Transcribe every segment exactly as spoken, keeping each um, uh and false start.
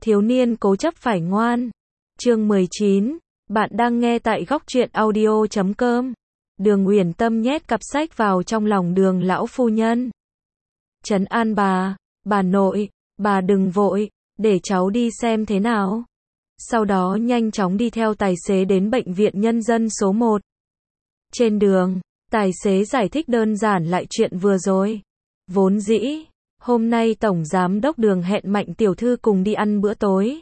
Thiếu niên cố chấp phải ngoan. Chương mười chín. Bạn đang nghe tại góc truyện audio chấm com. Đường Uyển Tâm nhét cặp sách vào trong lòng Đường lão phu nhân. Trấn an bà, bà nội, bà đừng vội, để cháu đi xem thế nào. Sau đó nhanh chóng đi theo tài xế đến bệnh viện nhân dân số một. Trên đường, tài xế giải thích đơn giản lại chuyện vừa rồi. Vốn dĩ, hôm nay Tổng Giám đốc Đường hẹn Mạnh tiểu thư cùng đi ăn bữa tối.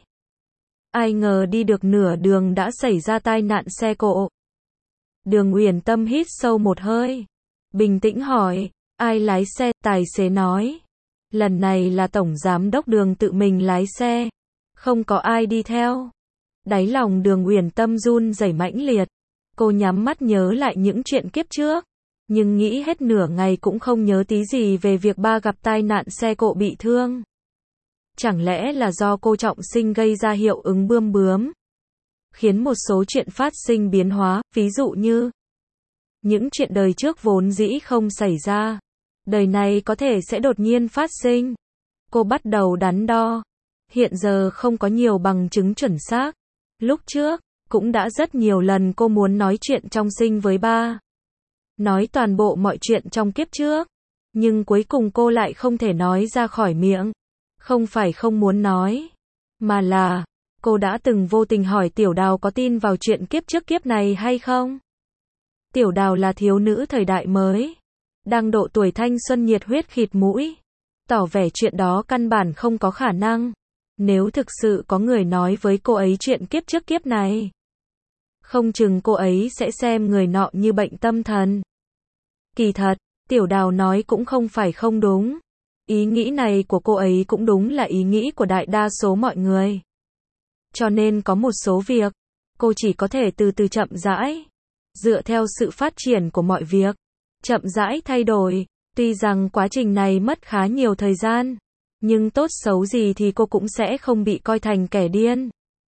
Ai ngờ đi được nửa đường đã xảy ra tai nạn xe cộ. Đường Uyển Tâm hít sâu một hơi, bình tĩnh hỏi, ai lái xe? Tài xế nói, lần này là Tổng Giám đốc Đường tự mình lái xe, không có ai đi theo. Đáy lòng Đường Uyển Tâm run rẩy mãnh liệt. Cô nhắm mắt nhớ lại những chuyện kiếp trước, nhưng nghĩ hết nửa ngày cũng không nhớ tí gì về việc ba gặp tai nạn xe cộ bị thương. Chẳng lẽ là do cô trọng sinh gây ra hiệu ứng bươm bướm, khiến một số chuyện phát sinh biến hóa, ví dụ như những chuyện đời trước vốn dĩ không xảy ra, đời này có thể sẽ đột nhiên phát sinh. Cô bắt đầu đắn đo. Hiện giờ không có nhiều bằng chứng chuẩn xác. Lúc trước, cũng đã rất nhiều lần cô muốn nói chuyện trong sinh với ba. Nói toàn bộ mọi chuyện trong kiếp trước. Nhưng cuối cùng cô lại không thể nói ra khỏi miệng. Không phải không muốn nói, mà là, cô đã từng vô tình hỏi Tiểu Đào có tin vào chuyện kiếp trước kiếp này hay không? Tiểu Đào là thiếu nữ thời đại mới, đang độ tuổi thanh xuân nhiệt huyết khịt mũi, tỏ vẻ chuyện đó căn bản không có khả năng. Nếu thực sự có người nói với cô ấy chuyện kiếp trước kiếp này, không chừng cô ấy sẽ xem người nọ như bệnh tâm thần. Kỳ thật, Tiểu Đào nói cũng không phải không đúng. Ý nghĩ này của cô ấy cũng đúng là ý nghĩ của đại đa số mọi người. Cho nên có một số việc, cô chỉ có thể từ từ chậm rãi, dựa theo sự phát triển của mọi việc, chậm rãi thay đổi. Tuy rằng quá trình này mất khá nhiều thời gian, nhưng tốt xấu gì thì cô cũng sẽ không bị coi thành kẻ điên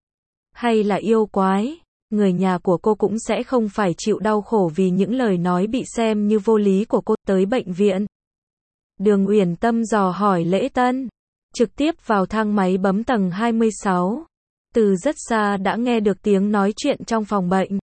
hay là yêu quái. Người nhà của cô cũng sẽ không phải chịu đau khổ vì những lời nói bị xem như vô lý của cô. Tới bệnh viện, Đường Uyển Tâm dò hỏi Lễ Tân, trực tiếp vào thang máy bấm tầng hai mươi sáu. Từ rất xa đã nghe được tiếng nói chuyện trong phòng bệnh.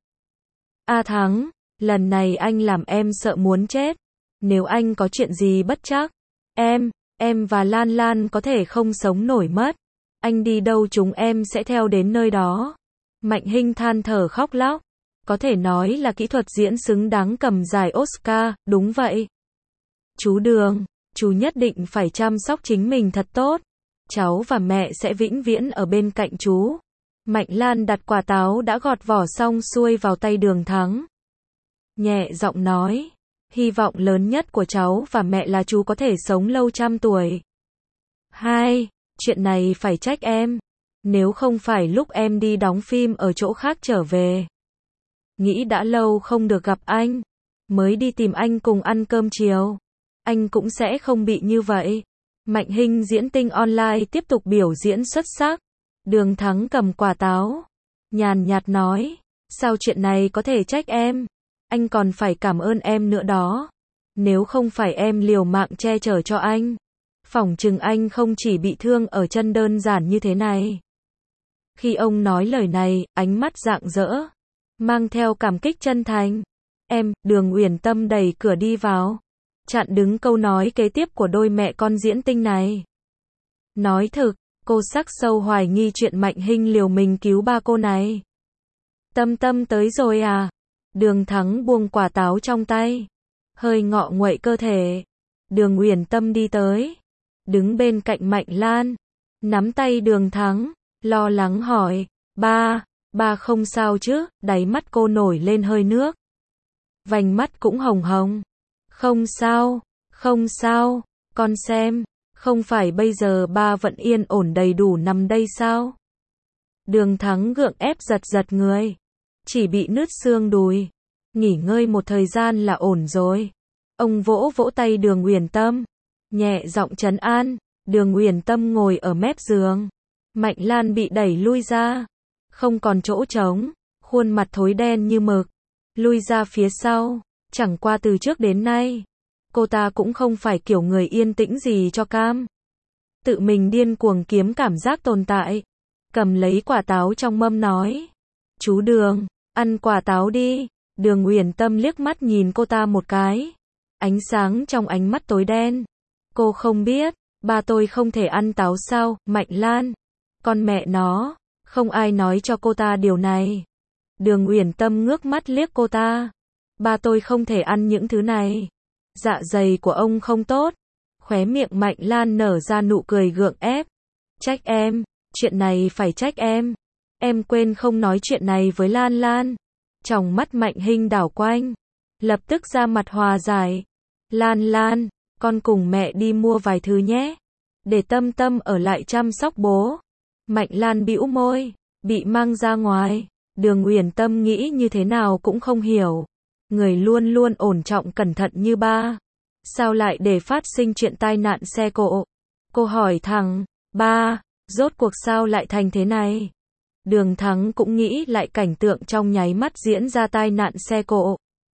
A Thắng, lần này anh làm em sợ muốn chết. Nếu anh có chuyện gì bất trắc, em, em và Lan Lan có thể không sống nổi mất. Anh đi đâu chúng em sẽ theo đến nơi đó. Mạnh Hinh than thở khóc lóc. Có thể nói là kỹ thuật diễn xứng đáng cầm giải Oscar, đúng vậy. Chú Đường, chú nhất định phải chăm sóc chính mình thật tốt. Cháu và mẹ sẽ vĩnh viễn ở bên cạnh chú. Mạnh Lan đặt quả táo đã gọt vỏ xong xuôi vào tay Đường Thắng. Nhẹ giọng nói, hy vọng lớn nhất của cháu và mẹ là chú có thể sống lâu trăm tuổi. Hai, chuyện này phải trách em. Nếu không phải lúc em đi đóng phim ở chỗ khác trở về, nghĩ đã lâu không được gặp anh, mới đi tìm anh cùng ăn cơm chiều, anh cũng sẽ không bị như vậy. Mạnh Hinh diễn tinh online tiếp tục biểu diễn xuất sắc. Đường Thắng cầm quả táo, nhàn nhạt nói, sao chuyện này có thể trách em? Anh còn phải cảm ơn em nữa đó. Nếu không phải em liều mạng che chở cho anh, phỏng chừng anh không chỉ bị thương ở chân đơn giản như thế này. Khi ông nói lời này, ánh mắt rạng rỡ, mang theo cảm kích chân thành. Em, Đường Uyển Tâm đẩy cửa đi vào, chặn đứng câu nói kế tiếp của đôi mẹ con diễn tinh này. Nói thực, cô sắc sâu hoài nghi chuyện Mạnh Hinh liều mình cứu ba cô này. Tâm Tâm tới rồi à? Đường Thắng buông quả táo trong tay, hơi ngọ nguậy cơ thể. Đường Uyển Tâm đi tới, đứng bên cạnh Mạnh Lan, nắm tay Đường Thắng, lo lắng hỏi, ba, ba không sao chứ? Đáy mắt cô nổi lên hơi nước, vành mắt cũng hồng hồng. Không sao, không sao, con xem, không phải bây giờ ba vẫn yên ổn đầy đủ nằm đây sao? Đường Thắng gượng ép giật giật người, chỉ bị nứt xương đùi, nghỉ ngơi một thời gian là ổn rồi. Ông vỗ vỗ tay Đường Uyển Tâm, nhẹ giọng trấn an. Đường Uyển Tâm ngồi ở mép giường, Mạnh Lan bị đẩy lui ra, không còn chỗ trống, khuôn mặt thối đen như mực, lui ra phía sau. Chẳng qua từ trước đến nay, cô ta cũng không phải kiểu người yên tĩnh gì cho cam. Tự mình điên cuồng kiếm cảm giác tồn tại. cầm lấy quả táo trong mâm nói. Chú Đường, ăn quả táo đi. Đường Uyển Tâm liếc mắt nhìn cô ta một cái. Ánh sáng trong ánh mắt tối đen. Cô không biết, ba tôi không thể ăn táo sao, Mạnh Lan. Con mẹ nó, không ai nói cho cô ta điều này. Đường Uyển Tâm ngước mắt liếc cô ta. Ba tôi không thể ăn những thứ này. Dạ dày của ông không tốt. Khóe miệng Mạnh Lan nở ra nụ cười gượng ép. Trách em, chuyện này phải trách em. Em quên không nói chuyện này với Lan Lan. Trong mắt Mạnh Hinh đảo quanh. Lập tức ra mặt hòa giải. Lan Lan, con cùng mẹ đi mua vài thứ nhé. Để Tâm Tâm ở lại chăm sóc bố. Mạnh Lan bĩu môi, bị mang ra ngoài. Đường Uyển Tâm nghĩ như thế nào cũng không hiểu. Người luôn luôn ổn trọng cẩn thận như ba. Sao lại để phát sinh chuyện tai nạn xe cộ? Cô hỏi thẳng, ba, rốt cuộc sao lại thành thế này? Đường Thắng cũng nghĩ lại cảnh tượng trong nháy mắt diễn ra tai nạn xe cộ.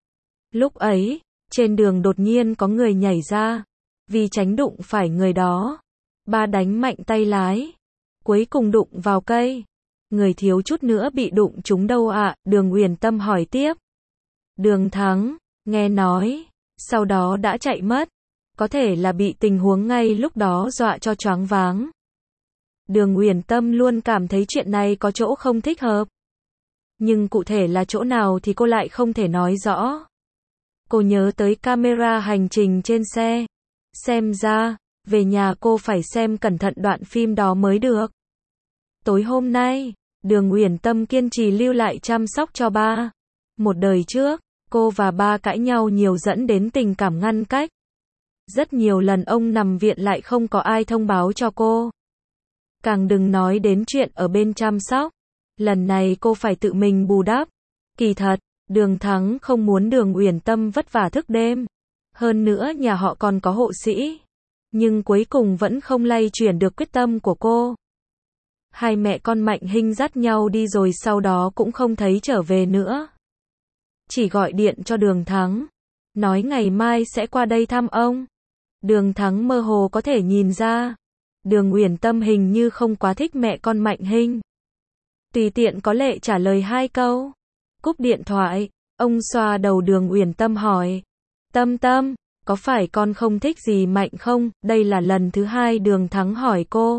Lúc ấy, trên đường đột nhiên có người nhảy ra. Vì tránh đụng phải người đó, ba đánh mạnh tay lái. Cuối cùng đụng vào cây. Người thiếu chút nữa bị đụng trúng đâu ạ? À? Đường Uyển Tâm hỏi tiếp. Đường Thắng, nghe nói, sau đó đã chạy mất. Có thể là bị tình huống ngay lúc đó dọa cho choáng váng. Đường Uyển Tâm luôn cảm thấy chuyện này có chỗ không thích hợp. Nhưng cụ thể là chỗ nào thì cô lại không thể nói rõ. Cô nhớ tới camera hành trình trên xe. Xem ra, về nhà cô phải xem cẩn thận đoạn phim đó mới được. Tối hôm nay, Đường Uyển Tâm kiên trì lưu lại chăm sóc cho ba. Một đời trước, cô và ba cãi nhau nhiều dẫn đến tình cảm ngăn cách. Rất nhiều lần ông nằm viện lại không có ai thông báo cho cô. Càng đừng nói đến chuyện ở bên chăm sóc. Lần này cô phải tự mình bù đắp. Kỳ thật, Đường Thắng không muốn Đường Uyển Tâm vất vả thức đêm. Hơn nữa nhà họ còn có hộ sĩ. Nhưng cuối cùng vẫn không lay chuyển được quyết tâm của cô. Hai mẹ con Mạnh Hinh dắt nhau đi rồi sau đó cũng không thấy trở về nữa. Chỉ gọi điện cho Đường Thắng. Nói ngày mai sẽ qua đây thăm ông. Đường Thắng mơ hồ có thể nhìn ra. Đường Uyển Tâm hình như không quá thích mẹ con Mạnh Hinh. Tùy tiện có lệ trả lời hai câu. Cúp điện thoại, ông xoa đầu Đường Uyển Tâm hỏi. Tâm Tâm, có phải con không thích gì Mạnh không? Đây là lần thứ hai Đường Thắng hỏi cô.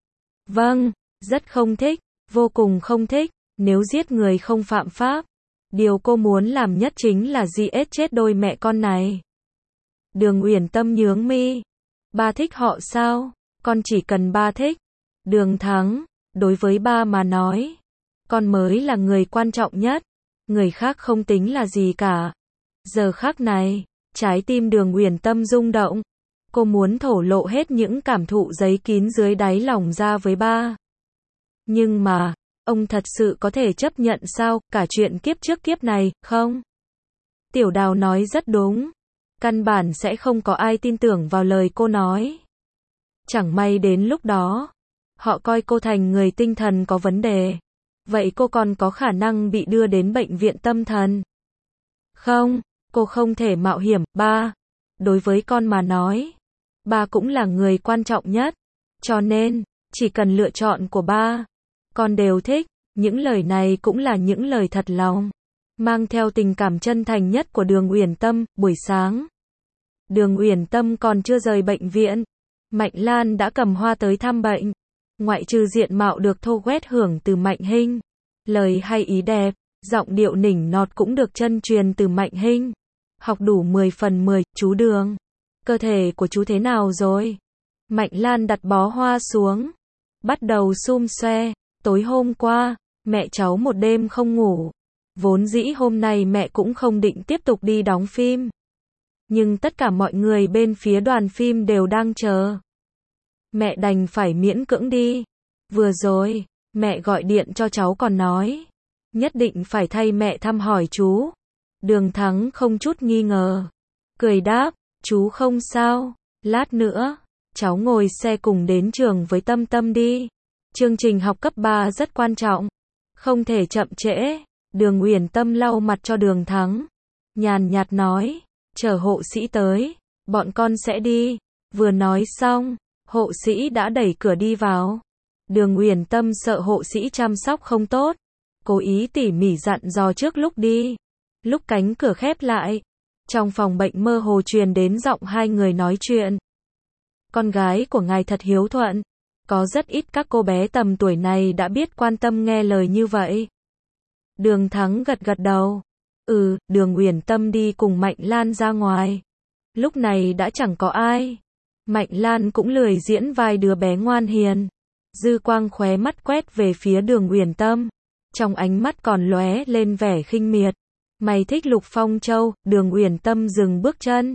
Vâng, rất không thích, vô cùng không thích, nếu giết người không phạm pháp. Điều cô muốn làm nhất chính là giết chết đôi mẹ con này. Đường Uyển Tâm nhướng mi. Ba thích họ sao? Con chỉ cần ba thích. Đường Thắng, đối với ba mà nói, con mới là người quan trọng nhất. Người khác không tính là gì cả. Giờ khắc này, trái tim Đường Uyển Tâm rung động. Cô muốn thổ lộ hết những cảm thụ giấy kín dưới đáy lòng ra với ba. Nhưng mà, ông thật sự có thể chấp nhận sao, cả chuyện kiếp trước kiếp này, không? Tiểu Đào nói rất đúng. Căn bản sẽ không có ai tin tưởng vào lời cô nói. Chẳng may đến lúc đó, họ coi cô thành người tinh thần có vấn đề. Vậy cô còn có khả năng bị đưa đến bệnh viện tâm thần. Không, cô không thể mạo hiểm. Ba, đối với con mà nói, ba cũng là người quan trọng nhất. Cho nên, chỉ cần lựa chọn của ba, con đều thích. Những lời này cũng là những lời thật lòng, mang theo tình cảm chân thành nhất của Đường Uyển Tâm. Buổi sáng, Đường Uyển Tâm còn chưa rời bệnh viện, Mạnh Lan đã cầm hoa tới thăm bệnh. Ngoại trừ diện mạo được thô quét hưởng từ Mạnh Hinh, lời hay ý đẹp, giọng điệu nịnh nọt cũng được chân truyền từ Mạnh Hinh. Học đủ mười phần mười, chú Đường, cơ thể của chú thế nào rồi? Mạnh Lan đặt bó hoa xuống, bắt đầu xum xoe. Tối hôm qua, mẹ cháu một đêm không ngủ. Vốn dĩ hôm nay mẹ cũng không định tiếp tục đi đóng phim. Nhưng tất cả mọi người bên phía đoàn phim đều đang chờ. Mẹ đành phải miễn cưỡng đi. Vừa rồi, mẹ gọi điện cho cháu còn nói. Nhất định phải thay mẹ thăm hỏi chú. Đường Thắng không chút nghi ngờ. Cười đáp, chú không sao. Lát nữa, cháu ngồi xe cùng đến trường với Tâm Tâm đi. Chương trình học cấp ba rất quan trọng. Không thể chậm trễ. Đường Uyển Tâm lau mặt cho Đường Thắng. Nhàn nhạt nói, chờ hộ sĩ tới, bọn con sẽ đi. Vừa nói xong, hộ sĩ đã đẩy cửa đi vào. Đường Uyển Tâm sợ hộ sĩ chăm sóc không tốt, cố ý tỉ mỉ dặn dò trước lúc đi. Lúc cánh cửa khép lại, trong phòng bệnh mơ hồ truyền đến giọng hai người nói chuyện. Con gái của ngài thật hiếu thuận, có rất ít các cô bé tầm tuổi này đã biết quan tâm nghe lời như vậy. Đường Thắng gật gật đầu. Ừ, Đường Uyển Tâm đi cùng Mạnh Lan ra ngoài. Lúc này đã chẳng có ai. Mạnh Lan cũng lười diễn vai đứa bé ngoan hiền. Dư quang khóe mắt quét về phía Đường Uyển Tâm. Trong ánh mắt còn lóe lên vẻ khinh miệt. Mày thích Lục Phong Châu? Đường Uyển Tâm dừng bước chân.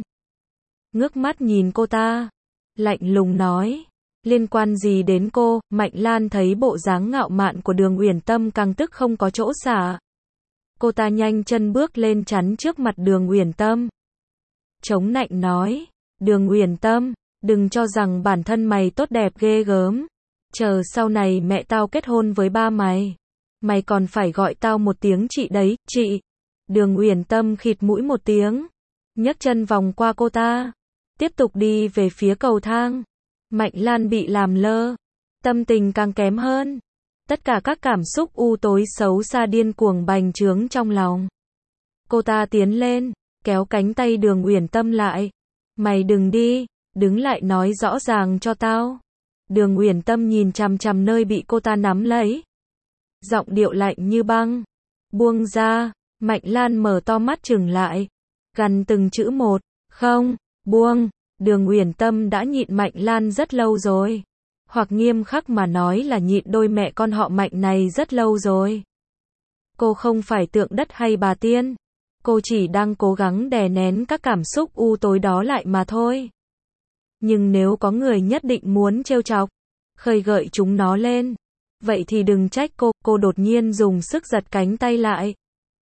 Ngước mắt nhìn cô ta. Lạnh lùng nói. Liên quan gì đến cô? Mạnh Lan thấy bộ dáng ngạo mạn của Đường Uyển Tâm càng tức không có chỗ xả. Cô ta nhanh chân bước lên chắn trước mặt Đường Uyển Tâm. Chống nạnh nói. Đường Uyển Tâm, đừng cho rằng bản thân mày tốt đẹp ghê gớm. Chờ sau này mẹ tao kết hôn với ba mày. Mày còn phải gọi tao một tiếng chị đấy, chị. Đường Uyển Tâm khịt mũi một tiếng. Nhấc chân vòng qua cô ta. Tiếp tục đi về phía cầu thang. Mạnh Lan bị làm lơ. Tâm tình càng kém hơn. Tất cả các cảm xúc u tối xấu xa điên cuồng bành trướng trong lòng. Cô ta tiến lên, kéo cánh tay Đường Uyển Tâm lại. Mày đừng đi, đứng lại nói rõ ràng cho tao. Đường Uyển Tâm nhìn chằm chằm nơi bị cô ta nắm lấy. Giọng điệu lạnh như băng. Buông ra. Mạnh Lan mở to mắt trừng lại. Gằn từng chữ một. Không, buông. Đường Uyển Tâm đã nhịn Mạnh Lan rất lâu rồi. Hoặc nghiêm khắc mà nói là nhịn đôi mẹ con họ Mạnh này rất lâu rồi. Cô không phải tượng đất hay bà tiên. Cô chỉ đang cố gắng đè nén các cảm xúc u tối đó lại mà thôi. Nhưng nếu có người nhất định muốn trêu chọc, khơi gợi chúng nó lên, vậy thì đừng trách cô. Cô đột nhiên dùng sức giật cánh tay lại.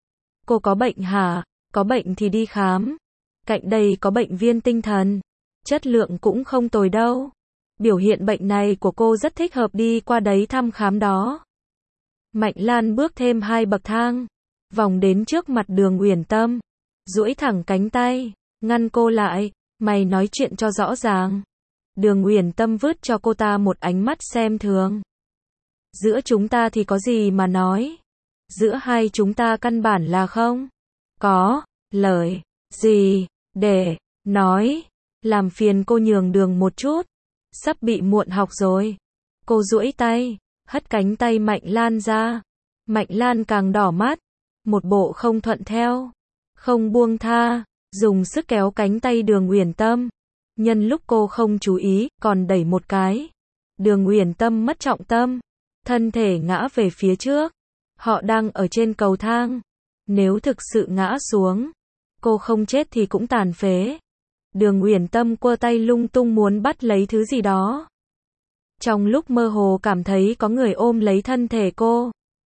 Cô có bệnh hả? Có bệnh thì đi khám. Cạnh đây có bệnh viên tinh thần. Chất lượng cũng không tồi đâu. Biểu hiện bệnh này của cô rất thích hợp đi qua đấy thăm khám đó. Mạnh Lan bước thêm hai bậc thang, vòng đến trước mặt Đường Uyển Tâm, duỗi thẳng cánh tay, ngăn cô lại. Mày nói chuyện cho rõ ràng. Đường Uyển Tâm vứt cho cô ta một ánh mắt xem thường. Giữa chúng ta thì có gì mà nói? Giữa hai chúng ta căn bản là không có lời gì để nói. Làm phiền cô nhường đường một chút. Sắp bị muộn học rồi. Cô duỗi tay, hất cánh tay Mạnh Lan ra. Mạnh Lan càng đỏ mắt. Một bộ không thuận theo, không buông tha, dùng sức kéo cánh tay Đường Uyển Tâm. Nhân lúc cô không chú ý, còn đẩy một cái. Đường Uyển Tâm mất trọng tâm, thân thể ngã về phía trước. Họ đang ở trên cầu thang. Nếu thực sự ngã xuống, cô không chết thì cũng tàn phế. Đường Uyển Tâm quơ tay lung tung muốn bắt lấy thứ gì đó. Trong lúc mơ hồ cảm thấy có người ôm lấy thân thể cô.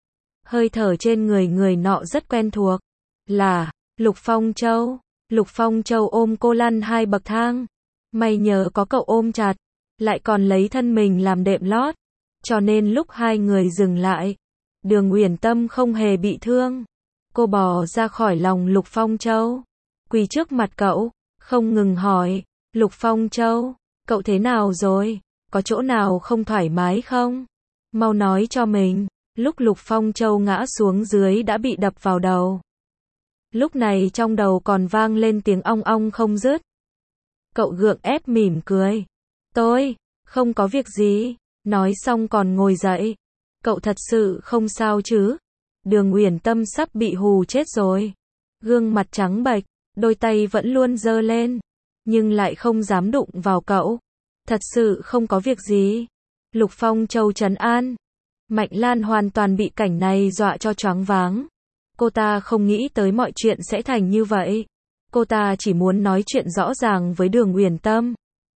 Hơi thở trên người người nọ rất quen thuộc. Là Lục Phong Châu. Lục Phong Châu ôm cô lăn hai bậc thang. May nhờ có cậu ôm chặt, lại còn lấy thân mình làm đệm lót. Cho nên lúc hai người dừng lại, Đường Uyển Tâm không hề bị thương. Cô bò ra khỏi lòng Lục Phong Châu, quỳ trước mặt cậu, không ngừng hỏi. Lục Phong Châu, cậu thế nào rồi? Có chỗ nào không thoải mái không? Mau nói cho mình. Lúc Lục Phong Châu ngã xuống dưới đã bị đập vào đầu. Lúc này trong đầu còn vang lên tiếng ong ong không dứt. Cậu gượng ép mỉm cười. Tôi, không có việc gì. Nói xong còn ngồi dậy. Cậu thật sự không sao chứ? Đường Uyển Tâm sắp bị hù chết rồi. Gương mặt trắng bệch, đôi tay vẫn luôn giơ lên, nhưng lại không dám đụng vào cậu. Thật sự không có việc gì. Lục Phong Châu trấn an. Mạnh Lan hoàn toàn bị cảnh này dọa cho choáng váng. Cô ta không nghĩ tới mọi chuyện sẽ thành như vậy. Cô ta chỉ muốn nói chuyện rõ ràng với Đường Uyển Tâm.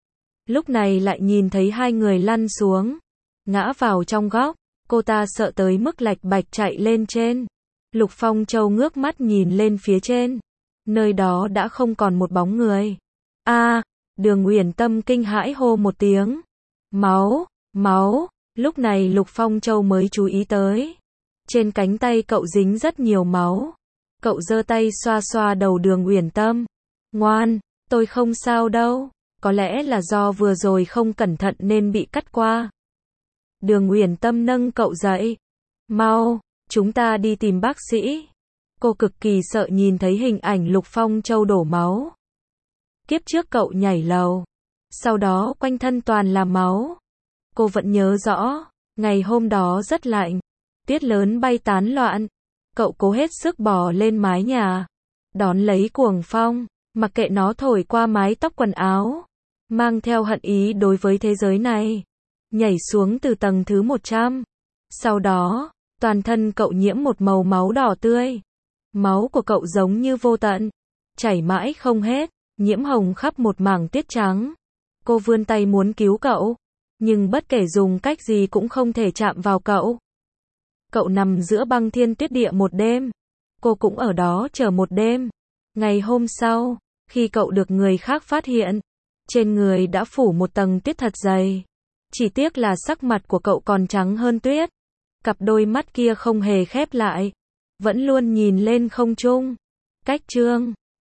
Lúc này lại nhìn thấy hai người lăn xuống, ngã vào trong góc. Cô ta sợ tới mức lạch bạch chạy lên trên. Lục Phong Châu ngước mắt nhìn lên phía trên. Nơi đó đã không còn một bóng người. A, à, Đường Uyển Tâm kinh hãi hô một tiếng. Máu, máu. Lúc này Lục Phong Châu mới chú ý tới. Trên cánh tay cậu dính rất nhiều máu. Cậu giơ tay xoa xoa đầu Đường Uyển Tâm. Ngoan, tôi không sao đâu. Có lẽ là do vừa rồi không cẩn thận nên bị cắt qua. Đường Uyển Tâm nâng cậu dậy. Mau, chúng ta đi tìm bác sĩ. Cô cực kỳ sợ nhìn thấy hình ảnh Lục Phong Châu đổ máu. Kiếp trước cậu nhảy lầu, sau đó quanh thân toàn là máu. Cô vẫn nhớ rõ, ngày hôm đó rất lạnh, tuyết lớn bay tán loạn. Cậu cố hết sức bò lên mái nhà, đón lấy cuồng phong, mặc kệ nó thổi qua mái tóc quần áo, mang theo hận ý đối với thế giới này. Nhảy xuống từ tầng thứ một trăm. Sau đó, toàn thân cậu nhiễm một màu máu đỏ tươi. Máu của cậu giống như vô tận, chảy mãi không hết, nhiễm hồng khắp một mảng tuyết trắng. Cô vươn tay muốn cứu cậu, nhưng bất kể dùng cách gì cũng không thể chạm vào cậu. Cậu nằm giữa băng thiên tuyết địa một đêm. Cô cũng ở đó chờ một đêm. Ngày hôm sau, khi cậu được người khác phát hiện, trên người đã phủ một tầng tuyết thật dày. Chỉ tiếc là sắc mặt của cậu còn trắng hơn tuyết. Cặp đôi mắt kia không hề khép lại, vẫn luôn nhìn lên không trung. Cách chương